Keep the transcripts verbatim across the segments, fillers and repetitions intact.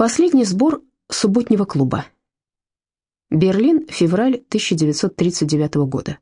Последний сбор субботнего клуба. Берлин, февраль тысяча девятьсот тридцать девятого года.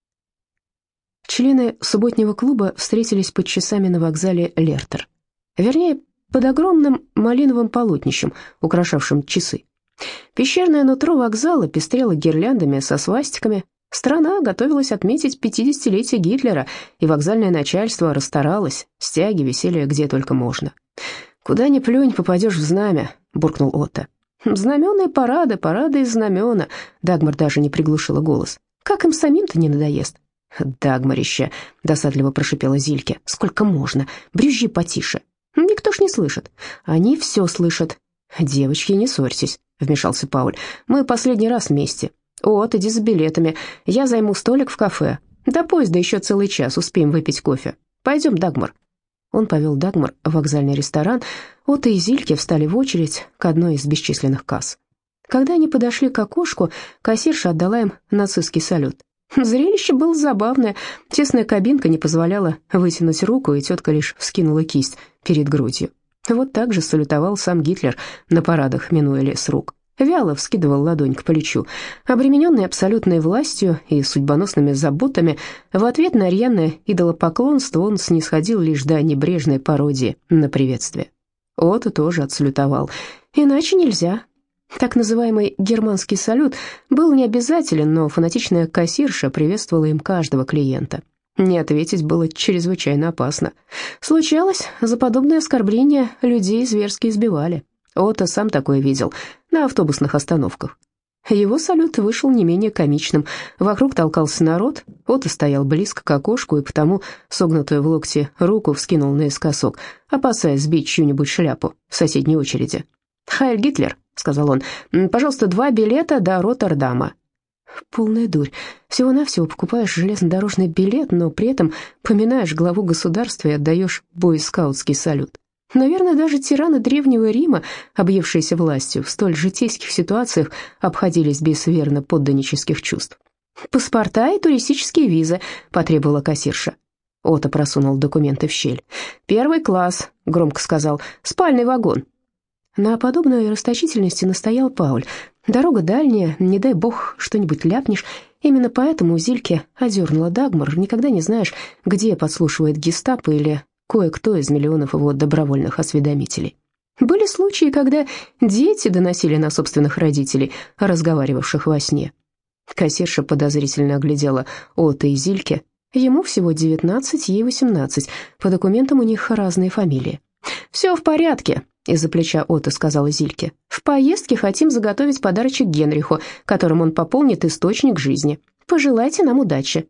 Члены субботнего клуба встретились под часами на вокзале Лертер. Вернее, под огромным малиновым полотнищем, украшавшим часы. Пещерное нутро вокзала пестрело гирляндами со свастиками. Страна готовилась отметить пятидесятилетие Гитлера, и вокзальное начальство расстаралось, стяги висели где только можно. «Куда ни плюнь, попадешь в знамя», — буркнул Отто. «Знаменные парады, парады из знамена», — Дагмар даже не приглушила голос. «Как им самим-то не надоест?» «Дагмарище», — досадливо прошипела Зильке. «Сколько можно? Брюзжи потише». «Никто ж не слышит». «Они все слышат». «Девочки, не ссорьтесь», — вмешался Пауль. «Мы последний раз вместе. Вот, иди за билетами. Я займу столик в кафе. До поезда еще целый час, успеем выпить кофе. Пойдем, Дагмар». Он повел Дагмар в вокзальный ресторан. Отто и Зильке встали в очередь к одной из бесчисленных касс. Когда они подошли к окошку, кассирша отдала им нацистский салют. Зрелище было забавное. Тесная кабинка не позволяла вытянуть руку, и тетка лишь вскинула кисть перед грудью. Вот так же салютовал сам Гитлер на парадах, минуя лес рук. Вяло вскидывал ладонь к плечу. Обремененный абсолютной властью и судьбоносными заботами, в ответ на рьяное идолопоклонство он снисходил лишь до небрежной пародии на приветствие. Отто тоже отсалютовал. Иначе нельзя. Так называемый германский салют был необязателен, но фанатичная кассирша приветствовала им каждого клиента. Не ответить было чрезвычайно опасно. Случалось, за подобное оскорбление людей зверски избивали. Отто сам такое видел на автобусных остановках. Его салют вышел не менее комичным. Вокруг толкался народ, Отто стоял близко к окошку и потому согнутую в локте руку вскинул наискосок, опасаясь сбить чью-нибудь шляпу в соседней очереди. «Хайль Гитлер», — сказал он, — «пожалуйста, два билета до Роттердама». Полная дурь. Всего-навсего покупаешь железнодорожный билет, но при этом поминаешь главу государства и отдаешь бойскаутский салют. Наверное, даже тираны Древнего Рима, объевшиеся властью, в столь житейских ситуациях обходились без верно подданнических чувств. «Паспорта и туристические визы», — потребовала кассирша. Отто просунул документы в щель. «Первый класс», — громко сказал, — «спальный вагон». На подобной расточительности настоял Пауль. «Дорога дальняя, не дай бог что-нибудь ляпнешь». Именно поэтому Зильке одернула Дагмар. Никогда не знаешь, где подслушивает гестапо или кое-кто из миллионов его добровольных осведомителей. Были случаи, когда дети доносили на собственных родителей, разговаривавших во сне. Кассирша подозрительно оглядела Отто и Зильке. Ему всего девятнадцать, ей восемнадцать. По документам у них разные фамилии. «Все в порядке», — из-за плеча Отто сказала Зильке. «В поездке хотим заготовить подарочек Генриху, которым он пополнит источник жизни. Пожелайте нам удачи».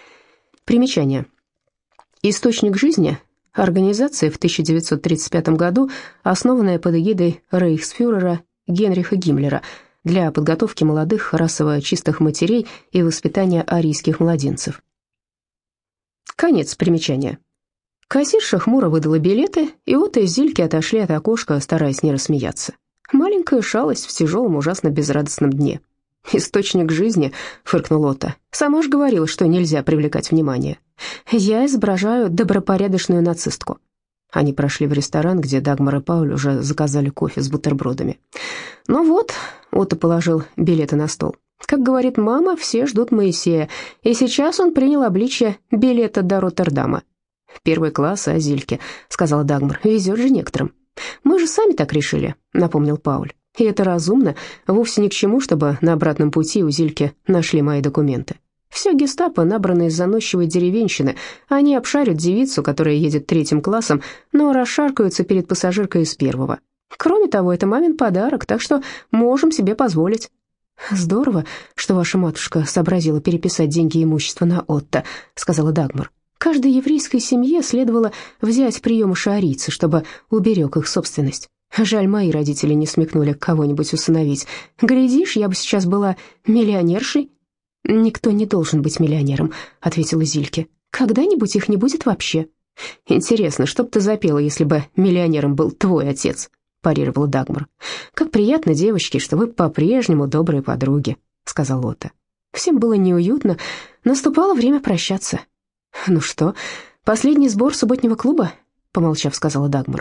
Примечание. «Источник жизни» — организация в тысяча девятьсот тридцать пятом году, основанная под эгидой рейхсфюрера Генриха Гиммлера для подготовки молодых расово чистых матерей и воспитания арийских младенцев. Конец примечания. Кассирша хмуро выдала билеты, и Отто и Зильке отошли от окошка, стараясь не рассмеяться. Маленькая шалость в тяжелом, ужасно безрадостном дне. «Источник жизни», — фыркнул Отто. «Сама ж говорила, что нельзя привлекать внимание. Я изображаю добропорядочную нацистку». Они прошли в ресторан, где Дагмар и Пауль уже заказали кофе с бутербродами. «Ну вот», — Отто положил билеты на стол. «Как говорит мама, все ждут Моисея, и сейчас он принял обличье билета до Роттердама». «Первый класс, а Зильке», — сказала Дагмар, — «везет же некоторым». «Мы же сами так решили», — напомнил Пауль. «И это разумно, вовсе ни к чему, чтобы на обратном пути у Зильки нашли мои документы. Все гестапо набрано из заносчивой деревенщины. Они обшарят девицу, которая едет третьим классом, но расшаркаются перед пассажиркой из первого. Кроме того, это мамин подарок, так что можем себе позволить». «Здорово, что ваша матушка сообразила переписать деньги и имущество на Отто», — сказала Дагмар. «Каждой еврейской семье следовало взять приемыша арийца, чтобы уберег их собственность. Жаль, мои родители не смекнули кого-нибудь усыновить. Глядишь, я бы сейчас была миллионершей». «Никто не должен быть миллионером», — ответила Зильке. «Когда-нибудь их не будет вообще». «Интересно, что бы ты запела, если бы миллионером был твой отец?» — парировала Дагмар. «Как приятно, девочки, что вы по-прежнему добрые подруги», — сказал Отто. Всем было неуютно, наступало время прощаться. «Ну что, последний сбор субботнего клуба?» — помолчав, сказала Дагмар.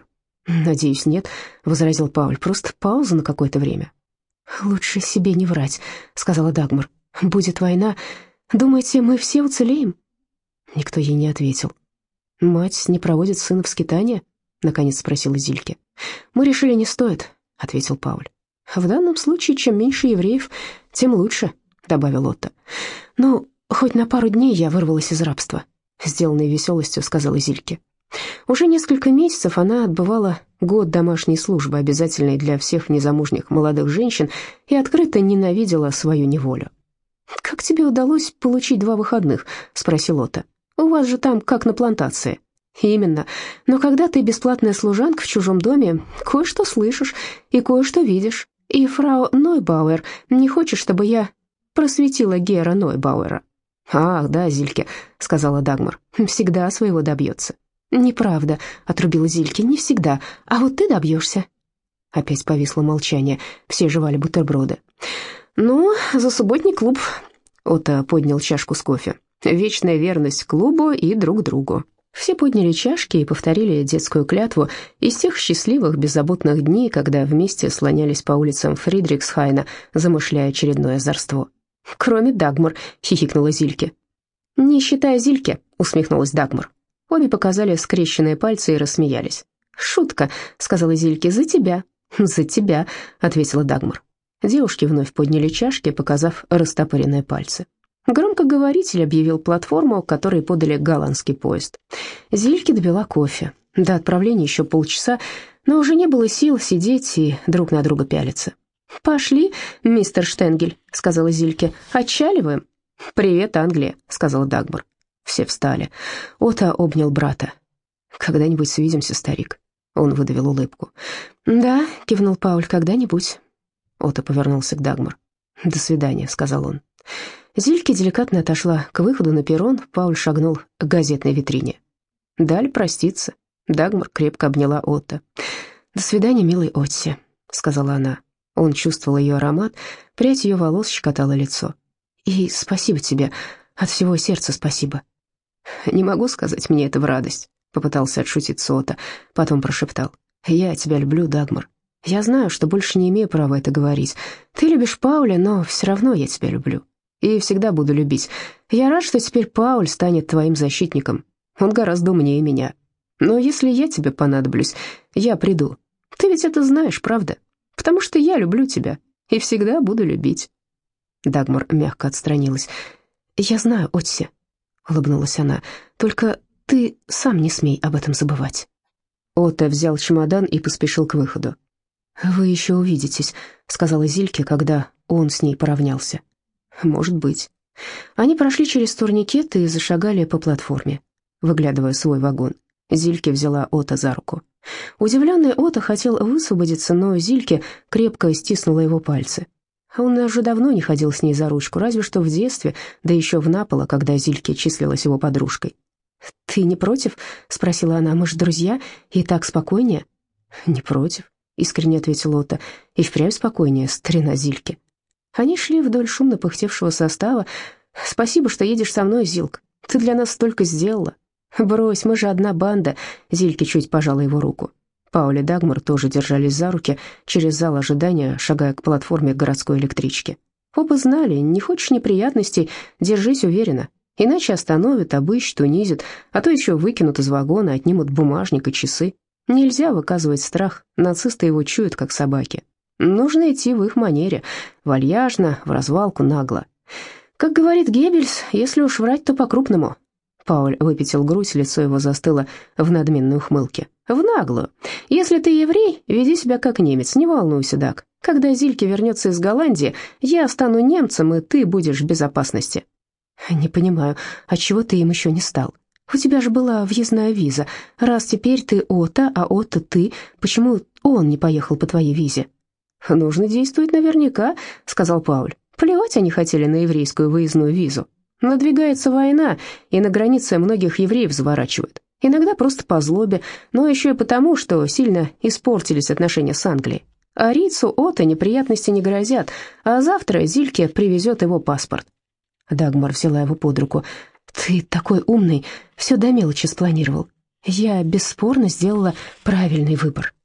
«Надеюсь, нет», — возразил Пауль, — «просто пауза на какое-то время». «Лучше себе не врать», — сказала Дагмар. «Будет война. Думаете, мы все уцелеем?» Никто ей не ответил. «Мать не проводит сына в скитание?» — наконец спросила Зильке. «Мы решили, не стоит», — ответил Пауль. «В данном случае, чем меньше евреев, тем лучше», — добавил Отто. «Ну, хоть на пару дней я вырвалась из рабства», — сделанной веселостью сказала Зильке. Уже несколько месяцев она отбывала год домашней службы, обязательной для всех незамужних молодых женщин, и открыто ненавидела свою неволю. «Как тебе удалось получить два выходных?» — спросил Отто. «У вас же там как на плантации». «Именно. Но когда ты бесплатная служанка в чужом доме, кое-что слышишь и кое-что видишь. И фрау Нойбауэр не хочет, чтобы я просветила Гера Нойбауэра». «Ах, да, Зильке», — сказала Дагмар, — «всегда своего добьется». «Неправда», — отрубила Зильке, — «не всегда. А вот ты добьешься». Опять повисло молчание. Все жевали бутерброды. «Ну, за субботний клуб», — Отто поднял чашку с кофе. «Вечная верность клубу и друг другу». Все подняли чашки и повторили детскую клятву из тех счастливых, беззаботных дней, когда вместе слонялись по улицам Фридрихсхайна, замышляя очередное озорство. «Кроме Дагмар», — хихикнула Зильке. «Не считая Зильке», — усмехнулась Дагмар. Обе показали скрещенные пальцы и рассмеялись. «Шутка», — сказала Зильке, — «за тебя». «За тебя», — ответила Дагмар. Девушки вновь подняли чашки, показав растопыренные пальцы. Громкоговоритель объявил платформу, к которой подали голландский поезд. Зильке допила кофе. До отправления еще полчаса, но уже не было сил сидеть и друг на друга пялиться. «Пошли, мистер Штенгель», — сказала Зильке, — «отчаливаем». «Привет, Англия», — сказала Дагмар. Все встали. Отто обнял брата. «Когда-нибудь свидимся, старик». Он выдавил улыбку. «Да», — кивнул Пауль, — «когда-нибудь». Отто повернулся к Дагмар. «До свидания», — сказал он. Зильке деликатно отошла к выходу на перрон, Пауль шагнул к газетной витрине. «Дали проститься». Дагмар крепко обняла Отто. «До свидания, милый Отси», — сказала она. Он чувствовал ее аромат, прядь ее волос щекотала лицо. «И спасибо тебе, от всего сердца спасибо». «Не могу сказать мне это в радость», — попытался отшутиться Отто, потом прошептал. «Я тебя люблю, Дагмар. Я знаю, что больше не имею права это говорить. Ты любишь Пауля, но все равно я тебя люблю. И всегда буду любить. Я рад, что теперь Пауль станет твоим защитником. Он гораздо умнее меня. Но если я тебе понадоблюсь, я приду. Ты ведь это знаешь, правда? Потому что я люблю тебя и всегда буду любить». Дагмар мягко отстранилась. «Я знаю, Отси», — улыбнулась она, — «только ты сам не смей об этом забывать». Отто взял чемодан и поспешил к выходу. «Вы еще увидитесь», — сказала Зильке, когда он с ней поравнялся. «Может быть». Они прошли через турникет и зашагали по платформе, выглядывая свой вагон. Зильке взяла Отто за руку. Удивленный Отто хотел высвободиться, но Зильке крепко стиснула его пальцы. Он уже давно не ходил с ней за ручку, разве что в детстве, да еще в Наполо, когда Зильке числилась его подружкой. «Ты не против?» — спросила она. «Мы же друзья, и так спокойнее». «Не против», — искренне ответил Отто. «И впрямь спокойнее, старина Зильке». Они шли вдоль шумно пыхтевшего состава. «Спасибо, что едешь со мной, Зилк. Ты для нас столько сделала». «Брось, мы же одна банда», — Зильке чуть пожала его руку. Пауль и Дагмар тоже держались за руки через зал ожидания, шагая к платформе городской электрички. Оба знали, не хочешь неприятностей, держись уверенно, иначе остановят, обыщут, унизят, а то еще выкинут из вагона, отнимут бумажник и часы. Нельзя выказывать страх, нацисты его чуют, как собаки. Нужно идти в их манере, вальяжно, в развалку, нагло. Как говорит Геббельс, если уж врать, то по-крупному. Пауль выпятил грудь, лицо его застыло в надменной ухмылке. «В наглую. Если ты еврей, веди себя как немец, не волнуйся, Даг. Когда Зильке вернется из Голландии, я стану немцем, и ты будешь в безопасности». «Не понимаю, отчего ты им еще не стал? У тебя же была въездная виза. Раз теперь ты Отто, а Отто ты, почему он не поехал по твоей визе?» «Нужно действовать наверняка», — сказал Пауль. «Плевать они хотели на еврейскую выездную визу. Надвигается война, и на границе многих евреев заворачивают. Иногда просто по злобе, но еще и потому, что сильно испортились отношения с Англией. А Рицу Отто неприятности не грозят, а завтра Зильке привезет его паспорт». Дагмар взяла его под руку. «Ты такой умный, все до мелочи спланировал. Я бесспорно сделала правильный выбор».